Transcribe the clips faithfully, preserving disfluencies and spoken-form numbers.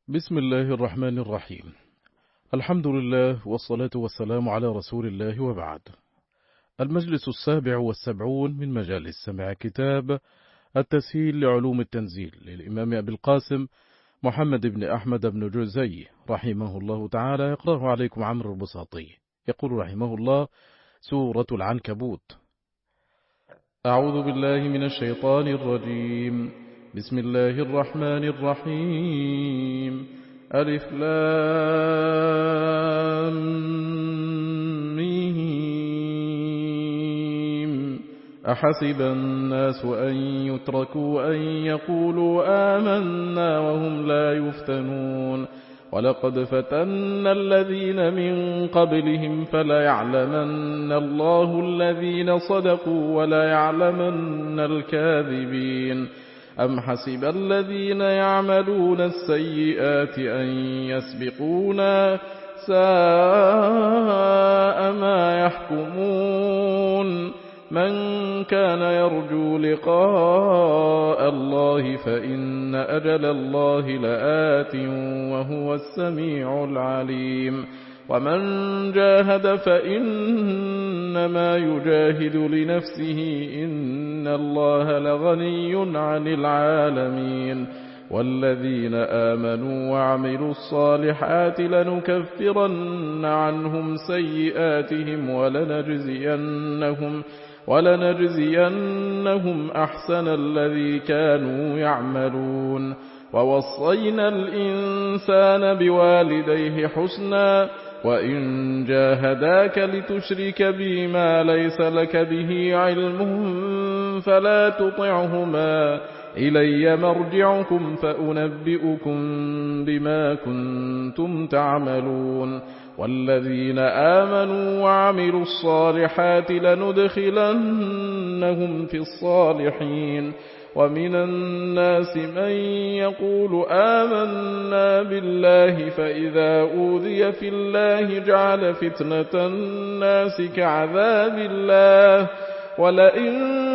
بسم الله الرحمن الرحيم. الحمد لله والصلاة والسلام على رسول الله وبعد. المجلس السابع والسبعون من مجالس سماع كتاب التسهيل لعلوم التنزيل للإمام أبي القاسم محمد بن أحمد بن جوزي رحمه الله تعالى، يقرأه عليكم عمرو البساطي. يقول رحمه الله: سورة العنكبوت. أعوذ بالله من الشيطان الرجيم. بسم الله الرحمن الرحيم. ألف لام ميم. أحسب الناس أن يتركوا أن يقولوا آمنا وهم لا يفتنون ولقد فتنا الذين من قبلهم فليعلمن الله الذين صدقوا وليعلمن الكاذبين. أم حسب الذين يعملون السيئات أن يسبقونا ساء ما يحكمون. من كان يرجو لقاء الله فإن أجل الله لآت وهو السميع العليم. ومن جاهد فإنما يجاهد لنفسه إن الله لغني عن العالمين. والذين آمنوا وعملوا الصالحات لنكفرن عنهم سيئاتهم ولنجزينهم ولنجزينهم أحسن الذي كانوا يعملون. ووصينا الإنسان بوالديه حسنا وإن جاهداك لتشرك بي ما ليس لك به علم فلا تطعهما إلي مرجعكم فأنبئكم بما كنتم تعملون. والذين آمنوا وعملوا الصالحات لندخلنهم في الصالحين. ومن الناس من يقول آمنا بالله فإذا أوذي في الله جعل فتنة الناس كعذاب الله ولئن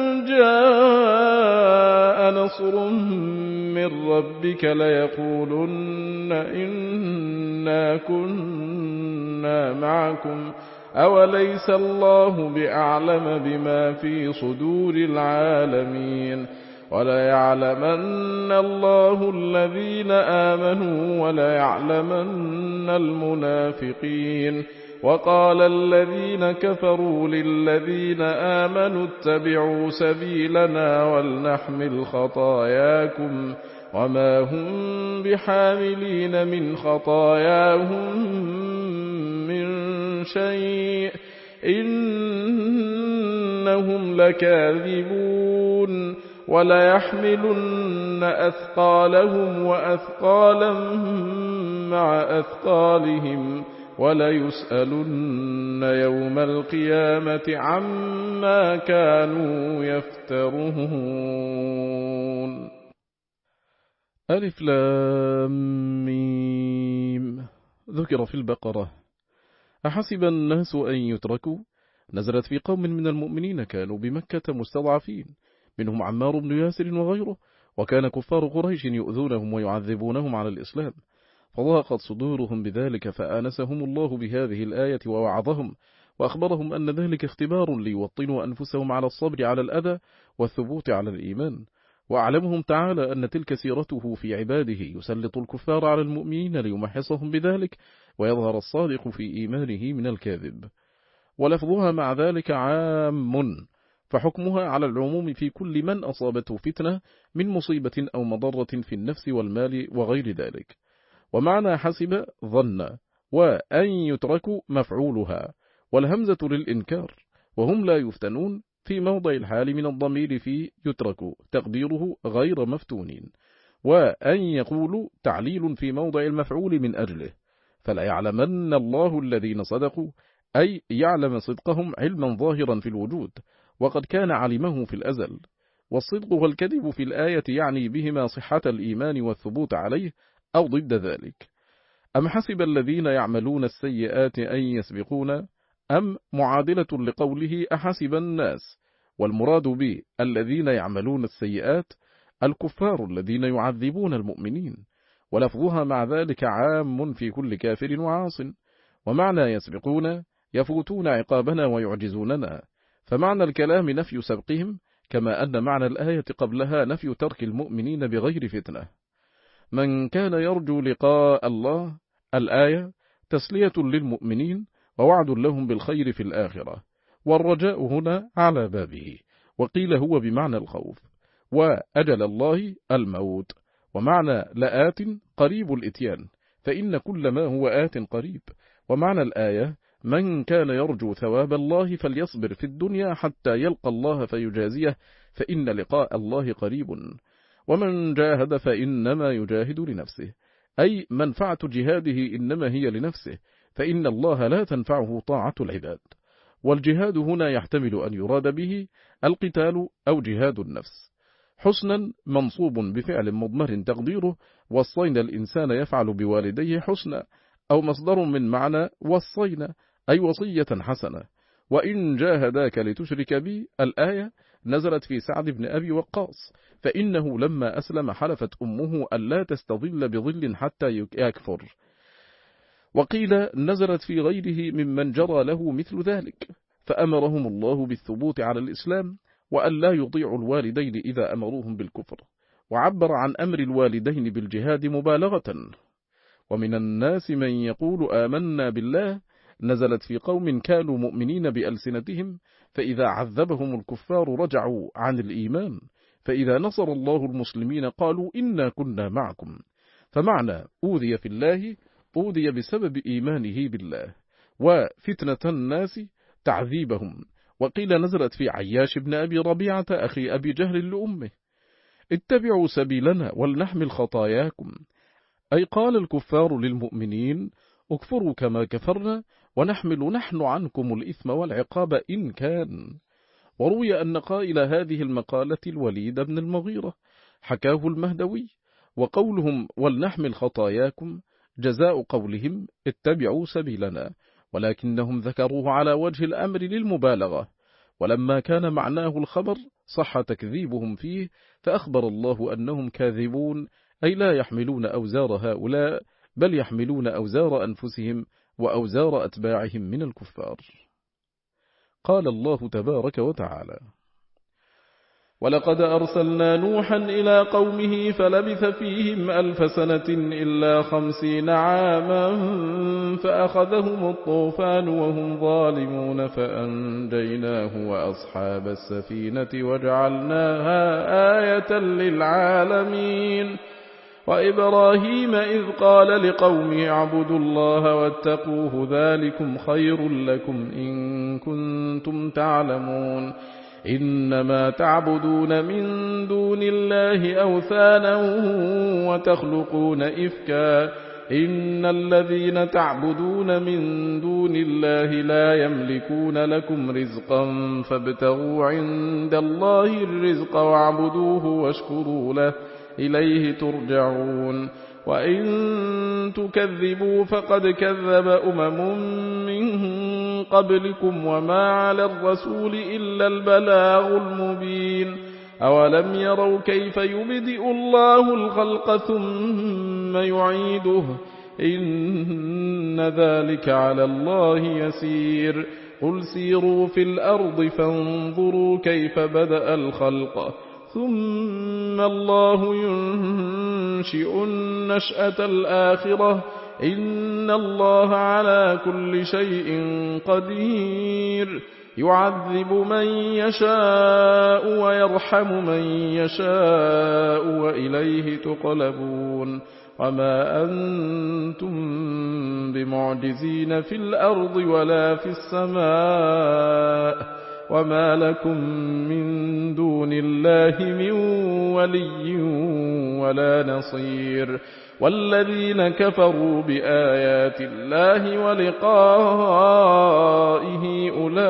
جاء نصر من ربك ليقولن إنا كنا معكم أوليس الله بأعلم بما في صدور العالمين. وليعلمن الله الذين آمنوا وليعلمن المنافقين. وقال الذين كفروا للذين آمنوا اتبعوا سبيلنا ولنحمل خطاياكم وما هم بحاملين من خطاياهم من شيء إنهم لكاذبون. وليحملن أثقالهم وأثقالا مع أثقالهم وليسألن يوم القيامة عما كانوا يفترون. ألف لام ميم. ذكر في البقرة. أحسب الناس أن يتركوا نزلت في قوم من المؤمنين كانوا بمكة مستضعفين، منهم عمار بن ياسر وغيره، وكان كفار قريش يؤذونهم ويعذبونهم على الإسلام، فضاقت صدورهم بذلك فآنسهم الله بهذه الآية ووعظهم وأخبرهم أن ذلك اختبار ليوطنوا أنفسهم على الصبر على الأذى والثبوت على الإيمان. وأعلمهم تعالى أن تلك سيرته في عباده يسلط الكفار على المؤمنين ليمحصهم بذلك ويظهر الصادق في إيمانه من الكاذب. ولفظها مع ذلك عام، فحكمها على العموم في كل من أصابته فتنة من مصيبة أو مضرة في النفس والمال وغير ذلك. ومعنى حسب ظن، وأن يتركوا مفعولها، والهمزة للإنكار، وهم لا يفتنون في موضع الحال من الضمير في يتركوا تقديره غير مفتونين. وأن يقولوا تعليل في موضع المفعول من أجله، فلا يعلمن الله الذين صدقوا، أي يعلم صدقهم علما ظاهرا في الوجود وقد كان علمه في الأزل. والصدق والكذب في الآية يعني بهما صحة الإيمان والثبوت عليه أو ضد ذلك. أم حسب الذين يعملون السيئات أن يسبقون، أم معادلة لقوله أحسب الناس، والمراد به الذين يعملون السيئات الكفار الذين يعذبون المؤمنين، ولفظها مع ذلك عام في كل كافر وعاص. ومعنى يسبقون يفوتون عقابنا ويعجزوننا، فمعنى الكلام نفي سبقهم، كما أن معنى الآية قبلها نفي ترك المؤمنين بغير فتنة. من كان يرجو لقاء الله، الآية تسلية للمؤمنين ووعد لهم بالخير في الآخرة، والرجاء هنا على بابه، وقيل هو بمعنى الخوف. وأجل الله الموت، ومعنى لآت قريب الإتيان، فإن كل ما هو آت قريب. ومعنى الآية من كان يرجو ثواب الله فليصبر في الدنيا حتى يلقى الله فيجازيه، فإن لقاء الله قريب. ومن جاهد فإنما يجاهد لنفسه، أي منفعة جهاده إنما هي لنفسه، فإن الله لا تنفعه طاعة العباد. والجهاد هنا يحتمل أن يراد به القتال أو جهاد النفس. حسنا منصوب بفعل مضمر تقديره وصينا الإنسان يفعل بوالديه حسنا، أو مصدر من معنى وصينا أي وصية حسنة. وإن جاهداك لتشرك بي، الآية نزلت في سعد بن أبي وقاص، فإنه لما أسلم حلفت أمه ألا تستظل بظل حتى يكفر. وقيل نزلت في غيره ممن جرى له مثل ذلك، فأمرهم الله بالثبوت على الإسلام وأن لا يطيعوا الوالدين إذا أمروهم بالكفر، وعبر عن أمر الوالدين بالجهاد مبالغة. ومن الناس من يقول آمنا بالله، نزلت في قوم كانوا مؤمنين بألسنتهم، فإذا عذبهم الكفار رجعوا عن الإيمان، فإذا نصر الله المسلمين قالوا إنا كنا معكم. فمعنى أوذي في الله أوذي بسبب إيمانه بالله، وفتنة الناس تعذيبهم. وقيل نزلت في عياش بن أبي ربيعة أخي أبي جهل لأمه، اتبعوا سبيلنا ولنحمل خطاياكم، أي قال الكفار للمؤمنين اكفروا كما كفرنا ونحمل نحن عنكم الإثم والعقاب إن كان. وروي أن قائل هذه المقالة الوليد بن المغيرة، حكاه المهدوي. وقولهم ولنحمل خطاياكم جزاء قولهم اتبعوا سبيلنا، ولكنهم ذكروه على وجه الأمر للمبالغة، ولما كان معناه الخبر صح تكذيبهم فيه، فأخبر الله أنهم كاذبون، أي لا يحملون أوزار هؤلاء، بل يحملون أوزار أنفسهم وأوزار أتباعهم من الكفار. قال الله تبارك وتعالى: ولقد أرسلنا نوحا إلى قومه فلبث فيهم ألف سنة إلا خمسين عاما فأخذهم الطوفان وهم ظالمون فأنجيناه وأصحاب السفينة وجعلناها آية للعالمين. وإبراهيم إذ قال لقومه اعبدوا الله واتقوه ذلكم خير لكم إن كنتم تعلمون. إنما تعبدون من دون الله أوثانا وتخلقون إفكا إن الذين تعبدون من دون الله لا يملكون لكم رزقا فابتغوا عند الله الرزق واعبدوه واشكروا له إليه ترجعون. وإن تكذبوا فقد كذب أمم من قبلكم وما على الرسول إلا البلاغ المبين. أولم يروا كيف يبدئ الله الخلق ثم يعيده إن ذلك على الله يسير. قل سيروا في الأرض فانظروا كيف بدأ الخلق ثم الله ينشئ النشأة الآخرة إن الله على كل شيء قدير. يعذب من يشاء ويرحم من يشاء وإليه تقلبون. وما أنتم بمعجزين في الأرض ولا في السماء وما لكم من دون الله من ولي ولا نصير. والذين كفروا بآيات الله ولقائه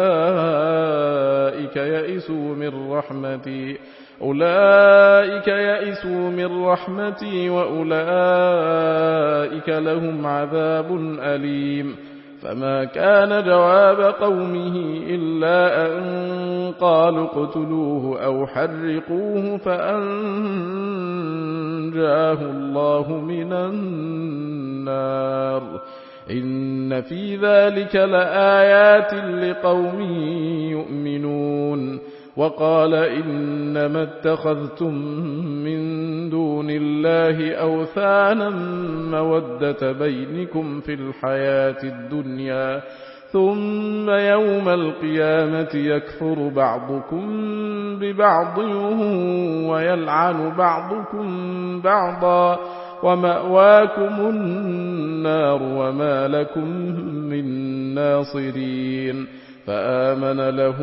أولئك يئسوا من رحمتي أولئك يئسوا من رحمتي وأولئك لهم عذاب أليم. فما كان جواب قومه إلا أن قالوا اقتلوه أو حرقوه فأنجاه الله من النار إن في ذلك لآيات لقوم يؤمنون وقال إنما اتخذتم من دون الله أوثانا مودة بينكم في الحياة الدنيا ثم يوم القيامة يكفر بعضكم ببعض ويلعن بعضكم بعضا ومأواكم النار وما لكم من ناصرين فآمن له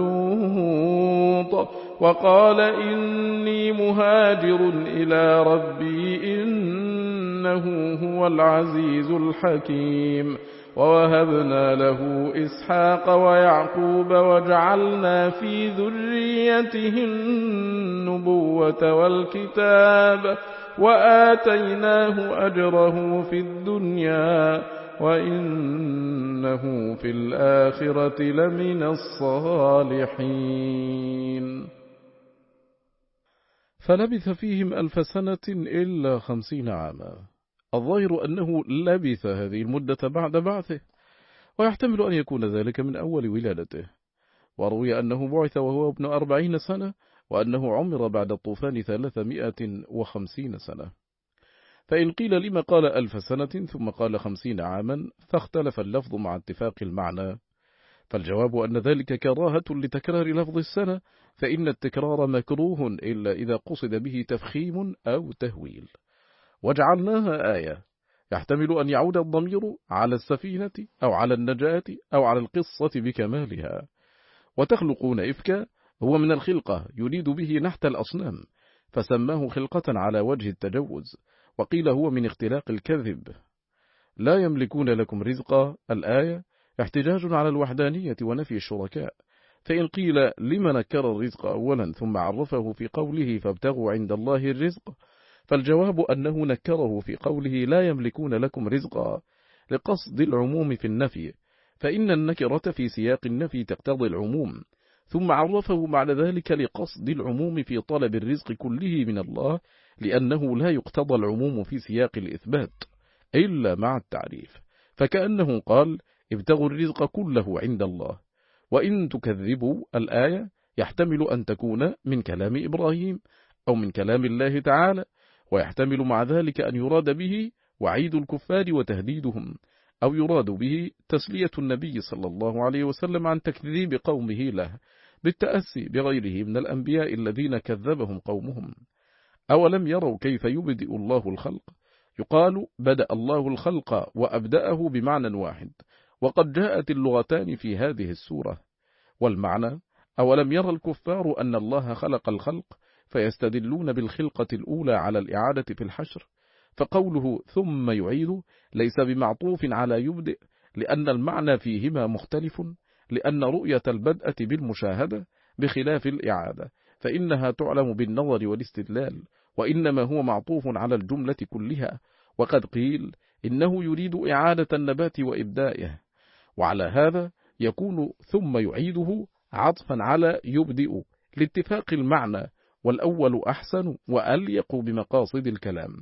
لوط وقال إني مهاجر إلى ربي إنه هو العزيز الحكيم ووهبنا له إسحاق ويعقوب وجعلنا في ذريته النبوة والكتاب وآتيناه أجره في الدنيا وإنه في الآخرة لمن الصالحين. فلبث فيهم ألف سنة إلا خمسين عاما. الظاهر أنه لبث هذه المدة بعد بعثه، ويحتمل أن يكون ذلك من أول ولادته، وروي أنه بعث وهو ابن أربعين سنة، وأنه عمر بعد الطوفان ثلاثمائة وخمسين سنة. فإن قيل لما قال ألف سنة ثم قال خمسين عاما فاختلف اللفظ مع اتفاق المعنى، فالجواب أن ذلك كراهة لتكرار لفظ السنة، فإن التكرار مكروه إلا إذا قصد به تفخيم أو تهويل. وجعلناها آية، يحتمل أن يعود الضمير على السفينة أو على النجاة أو على القصة بكمالها. وتخلقون إفكا هو من الخلقة يريد به نحت الأصنام، فسماه خلقة على وجه التجوز، وقيل هو من اختلاق الكذب. لا يملكون لكم رزقا الآية احتجاج على الوحدانية ونفي الشركاء، فإن قيل لما نكر الرزق أولا ثم عرفه في قوله فابتغوا عند الله الرزق، فالجواب أنه نكره في قوله لا يملكون لكم رزقا لقصد العموم في النفي، فإن النكرة في سياق النفي تقتضي العموم، ثم عرفه بعد ذلك لقصد العموم في طلب الرزق كله من الله، لأنه لا يقتضى العموم في سياق الإثبات إلا مع التعريف، فكأنه قال ابتغوا الرزق كله عند الله. وإن تكذبوا الآية يحتمل أن تكون من كلام إبراهيم أو من كلام الله تعالى، ويحتمل مع ذلك أن يراد به وعيد الكفار وتهديدهم، أو يراد به تسلية النبي صلى الله عليه وسلم عن تكذيب قومه له بالتأسي بغيره من الأنبياء الذين كذبهم قومهم. أولم يروا كيف يبدئ الله الخلق؟ يقال بدأ الله الخلق وأبدأه بمعنى واحد، وقد جاءت اللغتان في هذه السورة. والمعنى أولم يرى الكفار أن الله خلق الخلق فيستدلون بالخلقة الأولى على الإعادة في الحشر، فقوله ثم يعيد ليس بمعطوف على يبدئ، لأن المعنى فيهما مختلف، لأن رؤية البدءة بالمشاهدة بخلاف الإعادة فإنها تعلم بالنظر والاستدلال، وإنما هو معطوف على الجملة كلها. وقد قيل إنه يريد إعادة النبات وإبدائه، وعلى هذا يكون ثم يعيده عطفا على يبدئ لاتفاق المعنى، والأول أحسن وأليق بمقاصد الكلام.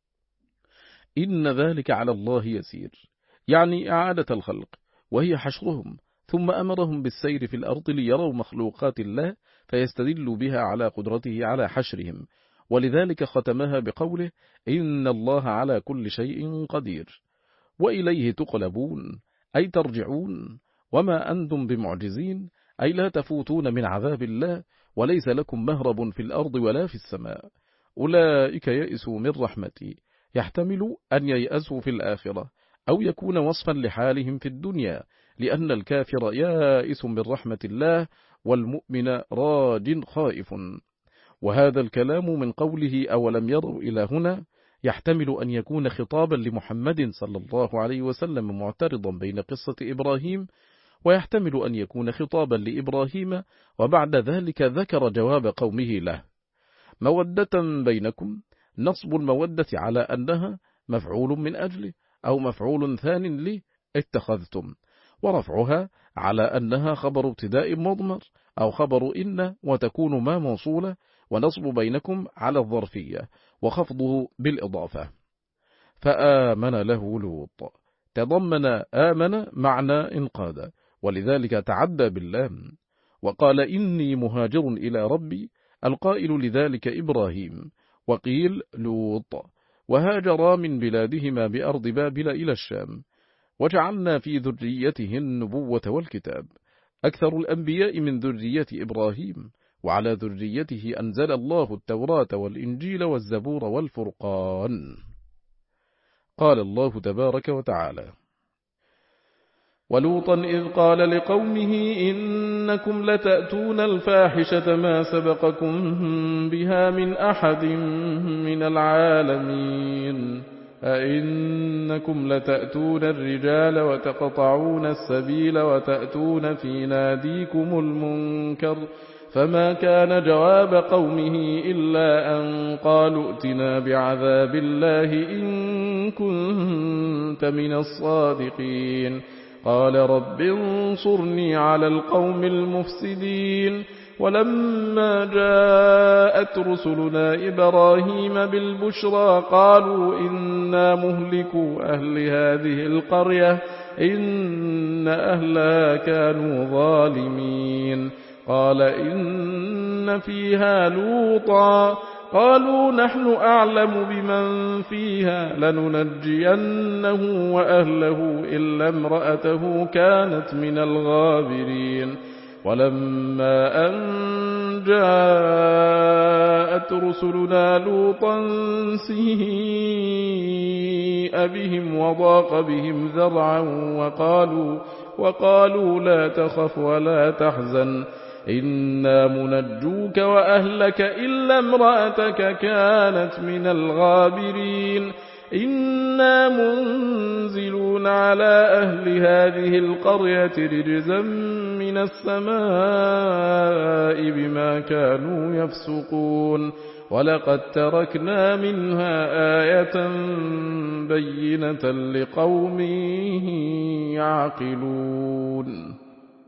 إن ذلك على الله يسير، يعني إعادة الخلق وهي حشرهم، ثم أمرهم بالسير في الأرض ليروا مخلوقات الله فيستدلوا بها على قدرته على حشرهم، ولذلك ختمها بقوله إن الله على كل شيء قدير. وإليه تقلبون أي ترجعون، وما أنتم بمعجزين أي لا تفوتون من عذاب الله، وليس لكم مهرب في الأرض ولا في السماء. أولئك يئسوا من رحمتي، يحتمل أن ييأسوا في الآخرة، أو يكون وصفا لحالهم في الدنيا، لأن الكافر يائس من رحمة الله والمؤمن راج خائف. وهذا الكلام من قوله أولم يروا إلى هنا يحتمل أن يكون خطابا لمحمد صلى الله عليه وسلم معترضا بين قصة إبراهيم، ويحتمل أن يكون خطابا لإبراهيم وبعد ذلك ذكر جواب قومه له. مودة بينكم، نصب المودة على أنها مفعول من أجله أو مفعول ثان له، اتخذتم، ورفعها على أنها خبر ابتداء مضمر أو خبر إن وتكون ما موصولة، ونصب بينكم على الظرفية وخفضه بالإضافة. فآمن له لوط تضمن آمن معنى انقاد، ولذلك تعدى باللام. وقال إني مهاجر إلى ربي، القائل لذلك إبراهيم، وقيل لوط، وهاجرا من بلادهما بأرض بابل إلى الشام، وجعلنا في ذريته النبوة والكتاب. أكثر الأنبياء من ذرية إبراهيم، وعلى ذريته أنزل الله التوراة والإنجيل والزبور والفرقان. قال الله تبارك وتعالى: ولوطا إذ قال لقومه إنكم لتأتون الفاحشة ما سبقكم بها من أحد من العالمين، أئنكم لتأتون الرجال وتقطعون السبيل وتأتون في ناديكم المنكر، فما كان جواب قومه إلا أن قالوا ائتنا بعذاب الله إن كنت من الصادقين. قال رب انصرني على القوم المفسدين. ولما جاءت رسلنا إبراهيم بالبشرى قالوا إنا مهلكوا أهل هذه القرية إن أهلها كانوا ظالمين. قال إن فيها لوطا، قالوا نحن أعلم بمن فيها لننجينه وأهله إلا امرأته كانت من الغابرين. ولما أن جاءت رسلنا لوطا سيء بهم وضاق بهم ذرعا وقالوا, وقالوا لا تخف ولا تحزن إنا منجوك وأهلك إلا امرأتك كانت من الغابرين. إنا منزلون على أهل هذه القرية رجزا من السماء بما كانوا يفسقون. ولقد تركنا منها آية بينة لقوم يعقلون.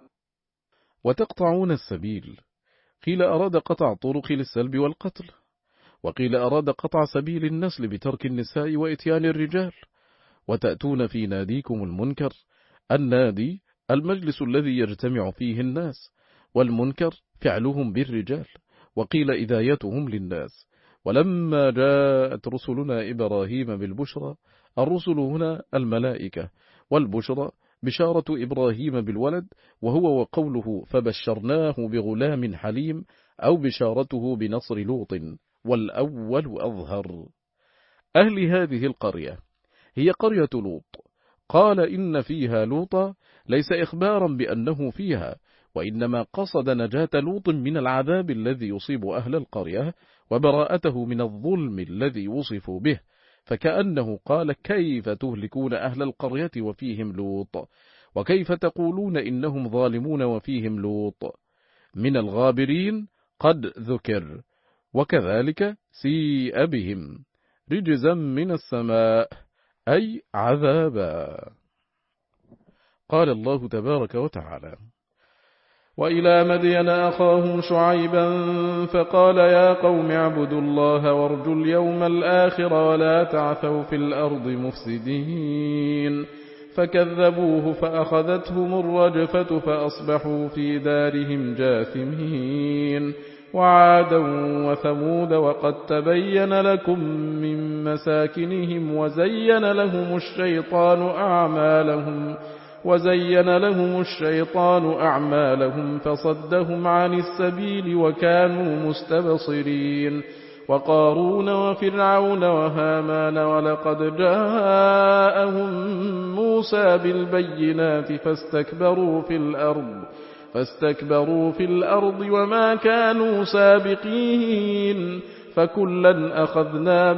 وتقطعون السبيل، قيل أراد قطع الطرق للسلب والقتل، وقيل أراد قطع سبيل النسل بترك النساء وإتيان الرجال. وتأتون في ناديكم المنكر، النادي المجلس الذي يجتمع فيه الناس، والمنكر فعلهم بالرجال، وقيل إذايتهم للناس. ولما جاءت رسلنا إبراهيم بالبشرى، الرسل هنا الملائكة، والبشرى بشارة إبراهيم بالولد، وهو وقوله فبشرناه بغلام حليم، أو بشارته بنصر لوط، والأول أظهر. أهل هذه القرية هي قرية لوط. قال إن فيها لوطا ليس إخبارا بأنه فيها، وإنما قصد نجاة لوط من العذاب الذي يصيب أهل القرية وبراءته من الظلم الذي وصفوا به، فكأنه قال كيف تهلكون أهل القرية وفيهم لوط، وكيف تقولون إنهم ظالمون وفيهم لوط. من الغابرين قد ذكر، وكذلك سيء بهم رجزا من السماء، أي عذابا. قال الله تبارك وتعالى: وإلى مدين أخاهم شعيبا فقال يا قوم اعبدوا الله وارجوا اليوم الآخر ولا تعثوا في الأرض مفسدين. فكذبوه فأخذتهم الرجفة فأصبحوا في دارهم جاثمين. وعادا وثمود وقد تبين لكم من مساكنهم وزين لهم الشيطان أعمالهم وزين لهم الشيطان أعمالهم فصدهم عن السبيل وكانوا مستبصرين. وقارون وفرعون وهامان ولقد جاءهم موسى بالبينات فاستكبروا في الأرض فاستكبروا في الأرض وما كانوا سابقين. فكلا أخذنا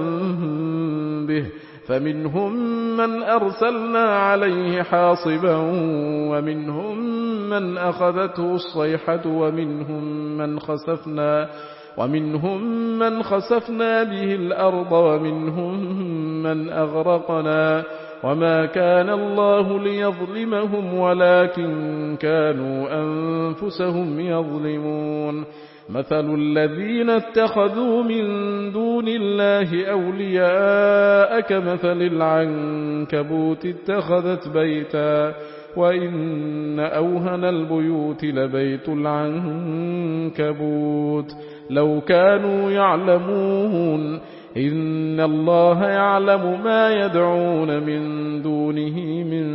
بذنبه فمنهم من أرسلنا عليه حاصبا ومنهم من أخذته الصيحة ومنهم من خسفنا ومنهم من خسفنا به الأرض ومنهم من أغرقنا وما كان الله ليظلمهم ولكن كانوا أنفسهم يظلمون مثل الذين اتخذوا من دون الله أولياء كمثل العنكبوت اتخذت بيتا وإن أوهن البيوت لبيت العنكبوت لو كانوا يعلمون إن الله يعلم ما يدعون من دونه من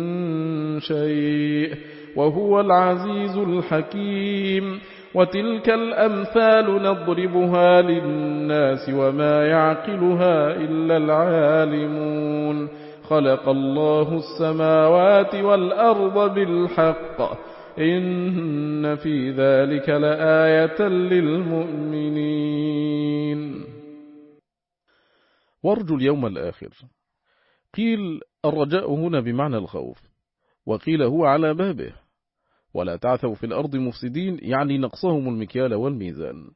شيء وهو العزيز الحكيم وتلك الأمثال نضربها للناس وما يعقلها إلا العالمون خلق الله السماوات والأرض بالحق إن في ذلك لآية للمؤمنين. وارجوا اليوم الآخر. قيل الرجاء هنا بمعنى الخوف، وقيل هو على بابه. ولا تعثوا في الأرض مفسدين يعني نقصهم المكيال والميزان.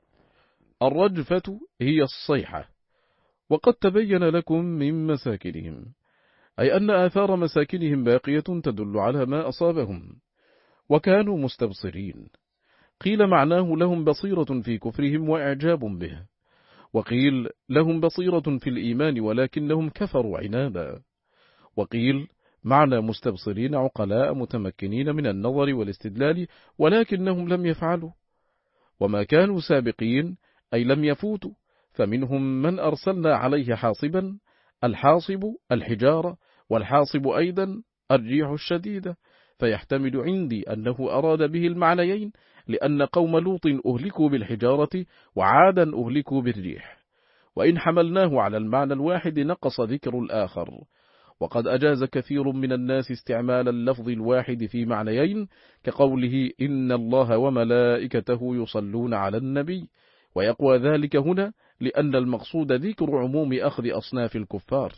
الرجفة هي الصيحة، وقد تبين لكم من مساكنهم، أي أن آثار مساكنهم باقية تدل على ما أصابهم، وكانوا مستبصرين. قيل معناه لهم بصيرة في كفرهم وإعجاب به، وقيل لهم بصيرة في الإيمان ولكنهم كفروا عنادا، وقيل معنى مستبصرين عقلاء متمكنين من النظر والاستدلال ولكنهم لم يفعلوا، وما كانوا سابقين أي لم يفوتوا، فمنهم من أرسلنا عليه حاصبا، الحاصب الحجارة، والحاصب أيضا الريح الشديدة، فيحتمل عندي أنه أراد به المعنيين، لأن قوم لوط أهلكوا بالحجارة وعادا أهلكوا بالريح، وإن حملناه على المعنى الواحد نقص ذكر الآخر، وقد أجاز كثير من الناس استعمال اللفظ الواحد في معنيين، كقوله إن الله وملائكته يصلون على النبي، ويقوى ذلك هنا لأن المقصود ذكر عموم أخذ أصناف الكفار.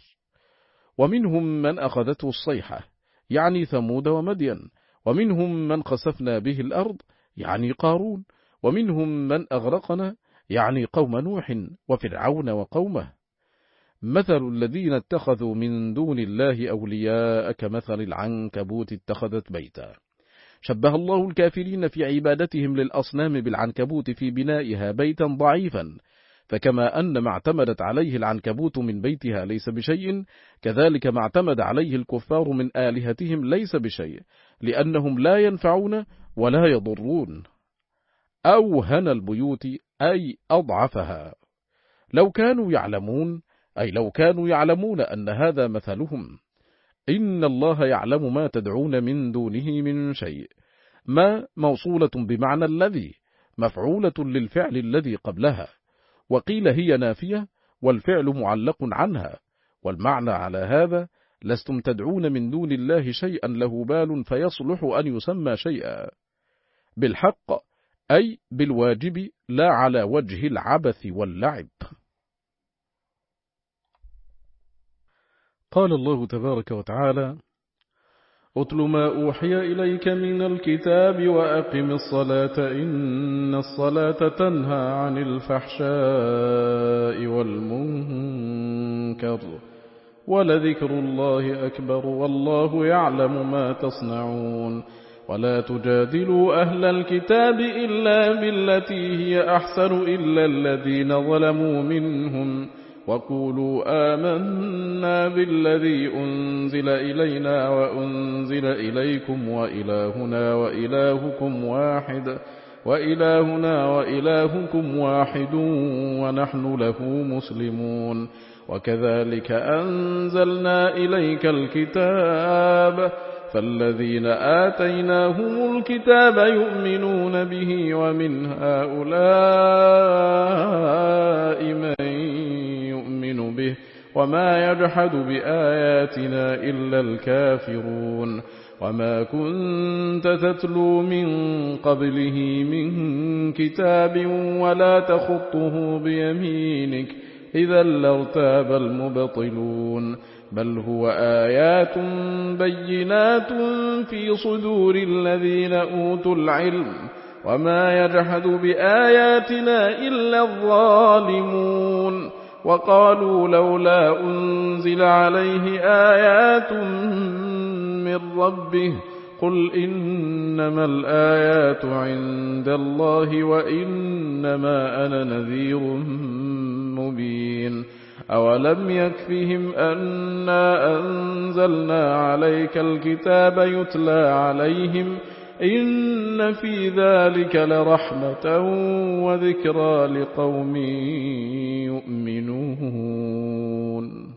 ومنهم من أخذته الصيحة يعني ثمود ومدين، ومنهم من خسفنا به الأرض يعني قارون، ومنهم من أغرقنا يعني قوم نوح وفرعون وقومه. مثل الذين اتخذوا من دون الله أولياء كمثل العنكبوت اتخذت بيتا. شبه الله الكافرين في عبادتهم للأصنام بالعنكبوت في بنائها بيتا ضعيفا، فكما أن ما اعتمدت عليه العنكبوت من بيتها ليس بشيء، كذلك ما اعتمد عليه الكفار من آلهتهم ليس بشيء، لأنهم لا ينفعون ولا يضرون. أوهن البيوت أي أضعفها. لو كانوا يعلمون أي لو كانوا يعلمون أن هذا مثلهم. إن الله يعلم ما تدعون من دونه من شيء. ما موصولة بمعنى الذي، مفعولة للفعل الذي قبلها، وقيل هي نافية والفعل معلق عنها، والمعنى على هذا لستم تدعون من دون الله شيئا له بال فيصلح أن يسمى شيئا، بالحق أي بالواجب لا على وجه العبث واللعب. قال الله تبارك وتعالى: أتل ما أوحي إليك من الكتاب وأقم الصلاة إن الصلاة تنهى عن الفحشاء والمنكر ولذكر الله أكبر والله يعلم ما تصنعون. ولا تجادلوا أهل الكتاب إلا بالتي هي أحسن إلا الذين ظلموا منهم وقولوا آمنا بالذي أنزل إلينا وأنزل إليكم وإلهنا وإلهكم واحد وإلهنا وإلهكم واحد ونحن له مسلمون. وكذلك أنزلنا إليك الكتاب فالذين آتيناهم الكتاب يؤمنون به ومن هؤلاء من يؤمن به وما يجحد بآياتنا إلا الكافرون. وما كنت تتلو من قبله من كتاب ولا تخطه بيمينك إذا لارتاب المبطلون بل هو آيات بينات في صدور الذين أوتوا العلم وما يجحد بآياتنا إلا الظالمون. وقالوا لولا أنزل عليه آيات من ربه قل إنما الآيات عند الله وإنما أنا نذير مبين أولم يكفهم أنا أنزلنا عليك الكتاب يتلى عليهم إن في ذلك لرحمة وذكرى لقوم يؤمنون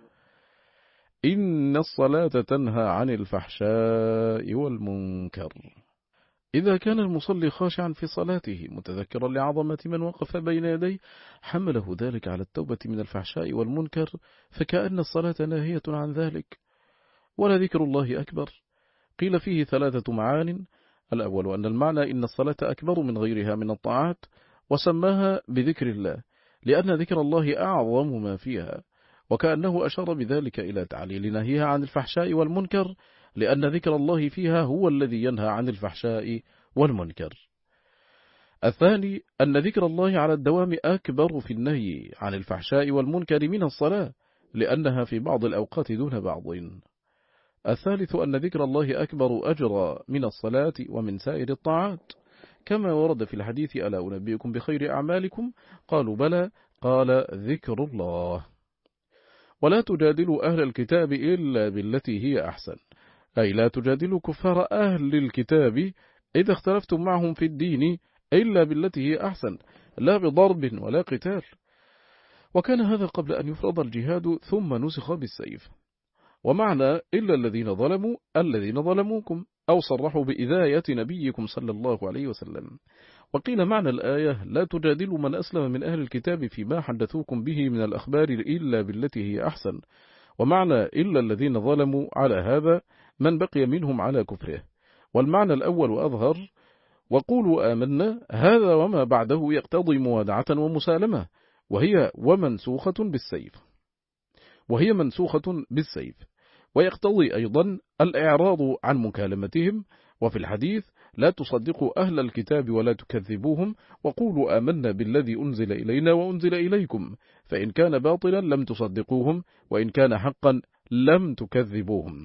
إن الصلاة تنهى عن الفحشاء والمنكر. إذا كان المصلي خاشعا في صلاته متذكرا لعظمة من وقف بين يديه حمله ذلك على التوبة من الفحشاء والمنكر، فكأن الصلاة ناهية عن ذلك. ولذكر الله أكبر. قيل فيه ثلاثة معان: الأول أن المعنى إن الصلاة أكبر من غيرها من الطاعات، وسماها بذكر الله لأن ذكر الله أعظم ما فيها، وكأنه أشار بذلك إلى تعليل نهيها عن الفحشاء والمنكر لأن ذكر الله فيها هو الذي ينهى عن الفحشاء والمنكر. الثاني أن ذكر الله على الدوام أكبر في النهي عن الفحشاء والمنكر من الصلاة لأنها في بعض الأوقات دون بعض. الثالث أن ذكر الله أكبر أجرى من الصلاة ومن سائر الطاعات، كما ورد في الحديث: ألا أنبئكم بخير أعمالكم؟ قالوا بلى، قال: ذكر الله. ولا تجادلوا أهل الكتاب إلا بالتي هي أحسن، أي لا تجادلوا كفار أهل الكتاب إذا اختلفتم معهم في الدين إلا بالتي هي أحسن، لا بضرب ولا قتال. وكان هذا قبل أن يفرض الجهاد ثم نسخ بالسيف. ومعنى إلا الذين ظلموا الذين ظلموكم، أو صرحوا بإذاية نبيكم صلى الله عليه وسلم. وقيل معنى الآية لا تجادلوا من أسلم من أهل الكتاب فيما حدثوكم به من الأخبار إلا بالتي هي أحسن. ومعنى إلا الذين ظلموا على هذا من بقي منهم على كفره. والمعنى الأول أظهر: وقولوا آمنا هذا وما بعده يقتضي موادعة ومسالمة، وهي ومنسوخة بالسيف وهي منسوخة بالسيف ويقتضي أيضا الإعراض عن مكالمتهم. وفي الحديث: لا تصدقوا أهل الكتاب ولا تكذبوهم، وقولوا آمنا بالذي أنزل إلينا وأنزل إليكم، فإن كان باطلا لم تصدقوهم، وإن كان حقا لم تكذبوهم.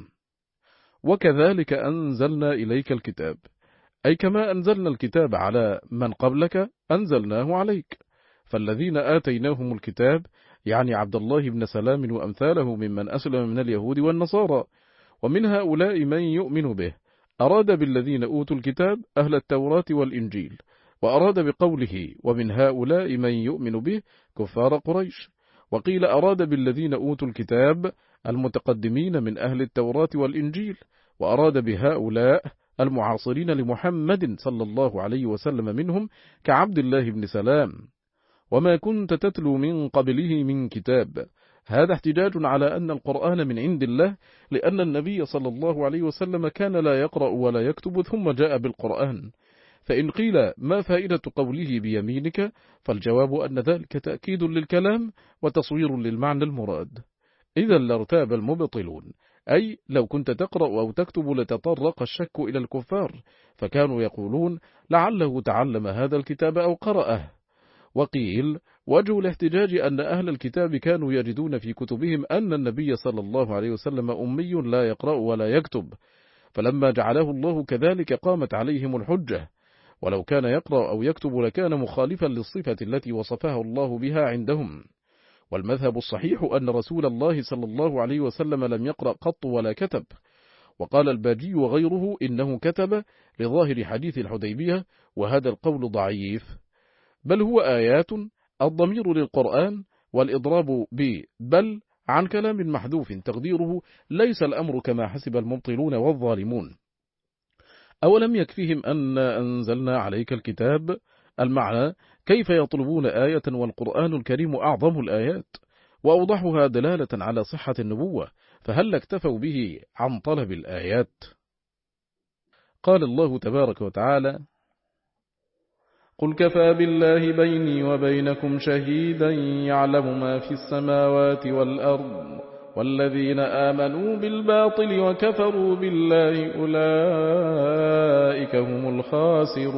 وكذلك أنزلنا إليك الكتاب، أي كما أنزلنا الكتاب على من قبلك أنزلناه عليك. فالذين آتيناهم الكتاب يعني عبد الله بن سلام وأمثاله ممن أسلم من اليهود والنصارى، ومن هؤلاء من يؤمن به. أراد بالذين أوتوا الكتاب أهل التوراة والإنجيل، وأراد بقوله ومن هؤلاء من يؤمن به كفار قريش. وقيل أراد بالذين أوتوا الكتاب المتقدمين من أهل التوراة والإنجيل، وأراد بهؤلاء المعاصرين لمحمد صلى الله عليه وسلم منهم كعبد الله بن سلام. وما كنت تتلو من قبله من كتاب، هذا احتجاج على أن القرآن من عند الله، لأن النبي صلى الله عليه وسلم كان لا يقرأ ولا يكتب ثم جاء بالقرآن. فإن قيل ما فائدة قوله بيمينك، فالجواب أن ذلك تأكيد للكلام وتصوير للمعنى المراد. إذا لارتاب المبطلون، أي لو كنت تقرأ أو تكتب لتطرق الشك إلى الكفار، فكانوا يقولون لعله تعلم هذا الكتاب أو قرأه. وقيل وجه الاحتجاج أن أهل الكتاب كانوا يجدون في كتبهم أن النبي صلى الله عليه وسلم أمي لا يقرأ ولا يكتب، فلما جعله الله كذلك قامت عليهم الحجة. ولو كان يقرأ أو يكتب لكان مخالفا للصفة التي وصفها الله بها عندهم. والمذهب الصحيح أن رسول الله صلى الله عليه وسلم لم يقرأ قط ولا كتب. وقال الباجي وغيره إنه كتب لظاهر حديث الحديبية، وهذا القول ضعيف، بل هو آيات الضمير للقرآن، والإضراب ببل عن كلام محذوف تقديره ليس الأمر كما حسب المبطلون والظالمون. أولم يكفيهم أن أنزلنا عليك الكتاب؟ المعنى كيف يطلبون آية والقرآن الكريم أعظم الآيات وأوضحها دلالة على صحة النبوة، فهل اكتفوا به عن طلب الآيات؟ قال الله تبارك وتعالى: قل كفى بالله بيني وبينكم شهيدا يعلم ما في السماوات والأرض والذين آمنوا بالباطل وكفروا بالله أولئك هم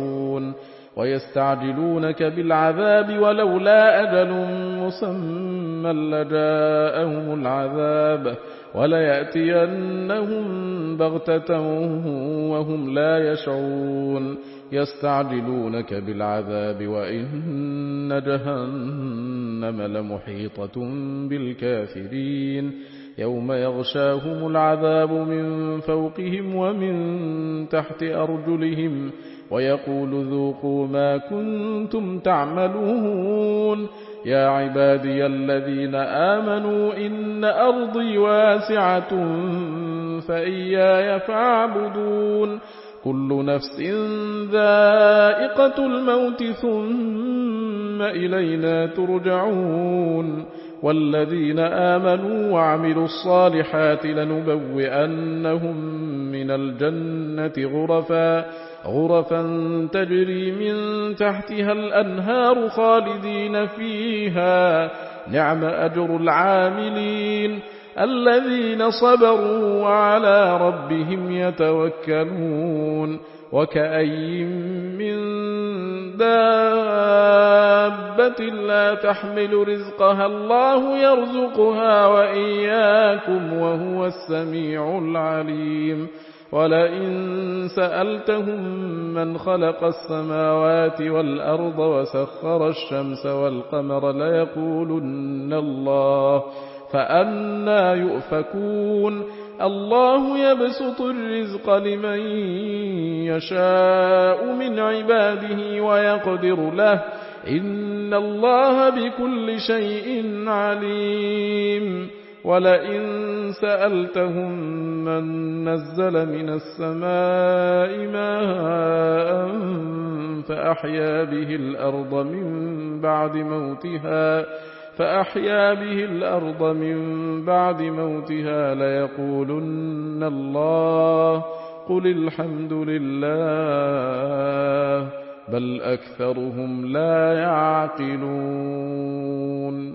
الخاسرون ويستعجلونك بالعذاب ولولا أجل مسمى ثم لجاءهم العذاب وليأتينهم بغتة وهم لا يشعرون يستعجلونك بالعذاب وإن جهنم لمحيطة بالكافرين يوم يغشاهم العذاب من فوقهم ومن تحت أرجلهم ويقول ذوقوا ما كنتم تعملون يا عبادي الذين آمنوا إن أرضي واسعة فإياي فاعبدون كل نفس ذائقة الموت ثم إلينا ترجعون والذين آمنوا وعملوا الصالحات لنبوئنهم من الجنة غرفا غرفا تجري من تحتها الأنهار خالدين فيها نعم أجر العاملين الذين صبروا وعلى ربهم يتوكلون وكأي من دابة لا تحمل رزقها الله يرزقها وإياكم وهو السميع العليم ولئن سألتهم من خلق السماوات والأرض وسخر الشمس والقمر ليقولن الله فأنى يؤفكون الله يبسط الرزق لمن يشاء من عباده ويقدر له إن الله بكل شيء عليم ولئن سألتهم من نزل من السماء ماء فأحيا به الأرض من بعد موتها فأحيا به الأرض من بعد موتها ليقولن الله قل الحمد لله بل أكثرهم لا يعقلون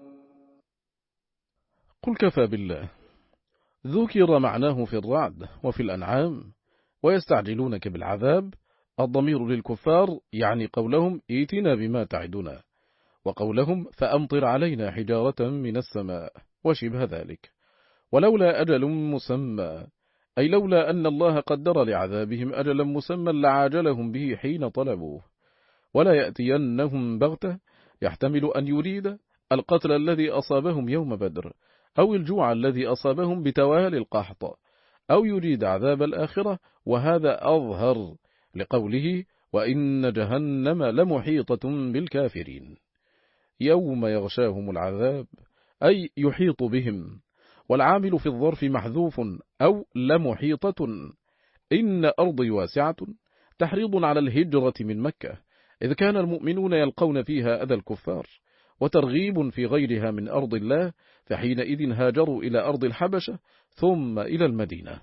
قل كفى بالله ذكر معناه في الرعد وفي الأنعام ويستعجلونك بالعذاب الضمير للكفار يعني قولهم ائتنا بما تعدنا وقولهم فأمطر علينا حجارة من السماء وشبه ذلك ولولا أجل مسمى أي لولا أن الله قدر لعذابهم أجلا مسمى لعاجلهم به حين طلبوه ولا يأتينهم بغتة يحتمل أن يريد القتل الذي أصابهم يوم بدر أو الجوع الذي أصابهم بتوالي القحط أو يريد عذاب الآخرة وهذا أظهر لقوله وإن جهنم لمحيطة بالكافرين يوم يغشاهم العذاب أي يحيط بهم والعامل في الظرف محذوف أو لمحيطة إن أرضي واسعة تحريض على الهجرة من مكة إذ كان المؤمنون يلقون فيها أذى الكفار وترغيب في غيرها من أرض الله فحينئذ هاجروا إلى أرض الحبشة ثم إلى المدينة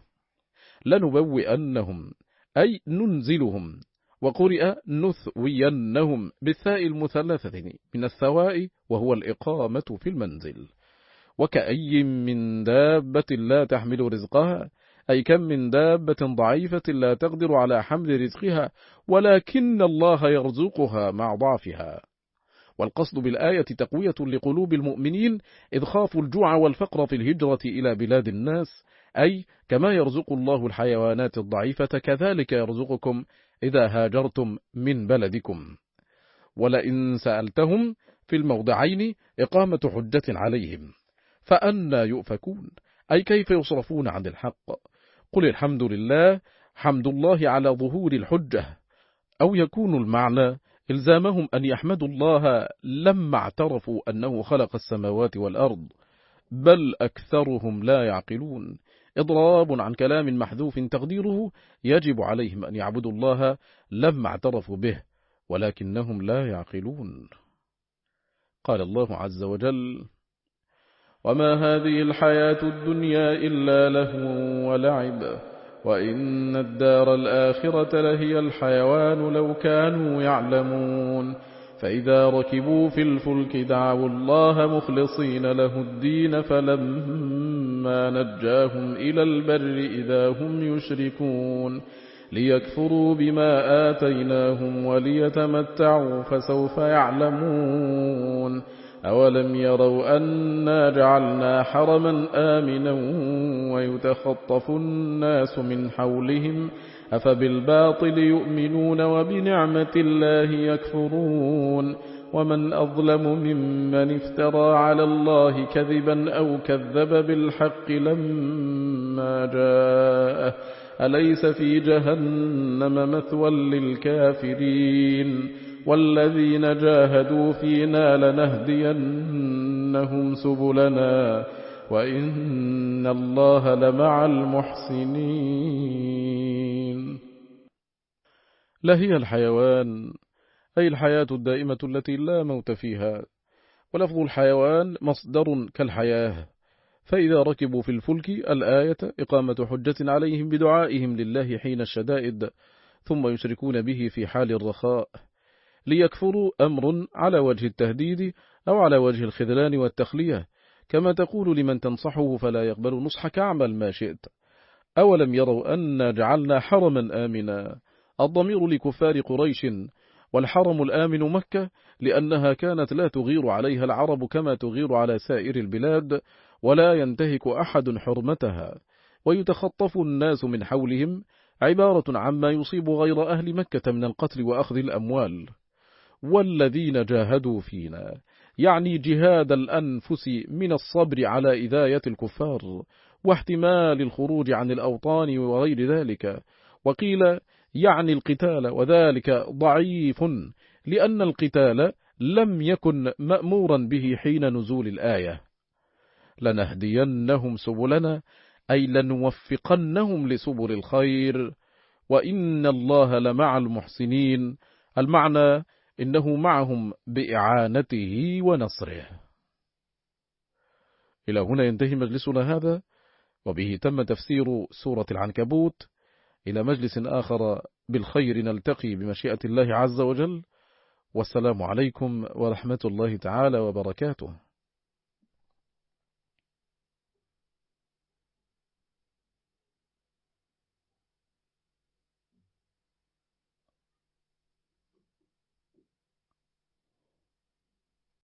لنبوئنهم أي ننزلهم وقرئ نثوينهم بالثاء المثلثة من الثواء وهو الإقامة في المنزل وكأي من دابة لا تحمل رزقها أي كم من دابة ضعيفة لا تقدر على حمل رزقها ولكن الله يرزقها مع ضعفها والقصد بالآية تقوية لقلوب المؤمنين إذ خافوا الجوع والفقر في الهجرة إلى بلاد الناس أي كما يرزق الله الحيوانات الضعيفة كذلك يرزقكم إذا هاجرتم من بلدكم ولئن سألتهم في الموضعين إقامة حجة عليهم فأنى يؤفكون أي كيف يصرفون عن الحق قل الحمد لله حمد الله على ظهور الحجة أو يكون المعنى إلزامهم أن يحمدوا الله لما اعترفوا أنه خلق السماوات والأرض بل أكثرهم لا يعقلون إضراب عن كلام محذوف تقديره يجب عليهم أن يعبدوا الله لما اعترفوا به ولكنهم لا يعقلون قال الله عز وجل وما هذه الحياة الدنيا إلا لهو ولعب وإن الدار الآخرة لهي الحيوان لو كانوا يعلمون فإذا ركبوا في الفلك دعوا الله مخلصين له الدين فلما نجاهم إلى البر إذا هم يشركون ليكفروا بما آتيناهم وليتمتعوا فسوف يعلمون أولم يروا أنا جعلنا حرما آمنا ويتخطف الناس من حولهم أفبالباطل يؤمنون وبنعمة الله يكفرون ومن أظلم ممن افترى على الله كذبا أو كذب بالحق لما جاءه أليس في جهنم مثوى للكافرين والذين جاهدوا فينا لنهدينهم سبلنا وإن الله لمع المحسنين. لهي الحيوان أي الحياة الدائمة التي لا موت فيها، ولفظ الحيوان مصدر كالحياة، فإذا ركبوا في الفلك الآية إقامة حجة عليهم بدعائهم لله حين الشدائد ثم يشركون به في حال الرخاء، ليكفروا أمر على وجه التهديد أو على وجه الخذلان والتخلية، كما تقول لمن تنصحه فلا يقبل نصحك اعمل ما شئت. أولم يروا أن جعلنا حرما آمنا، الضمير لكفار قريش، والحرم الآمن مكة لأنها كانت لا تغير عليها العرب كما تغير على سائر البلاد ولا ينتهك أحد حرمتها، ويتخطف الناس من حولهم عبارة عما يصيب غير أهل مكة من القتل وأخذ الأموال. والذين جاهدوا فينا يعني جهاد الأنفس من الصبر على إذاية الكفار واحتمال الخروج عن الأوطان وغير ذلك، وقيل يعني القتال، وذلك ضعيف لأن القتال لم يكن مأمورا به حين نزول الآية. لنهدينهم سبلنا أي لنوفقنهم لسبل الخير وإن الله لمع المحسنين، المعنى إنه معهم بإعانته ونصره. إلى هنا ينتهي مجلسنا هذا، وبه تم تفسير سورة العنكبوت. إلى مجلس آخر بالخير نلتقي بمشيئة الله عز وجل، والسلام عليكم ورحمة الله تعالى وبركاته.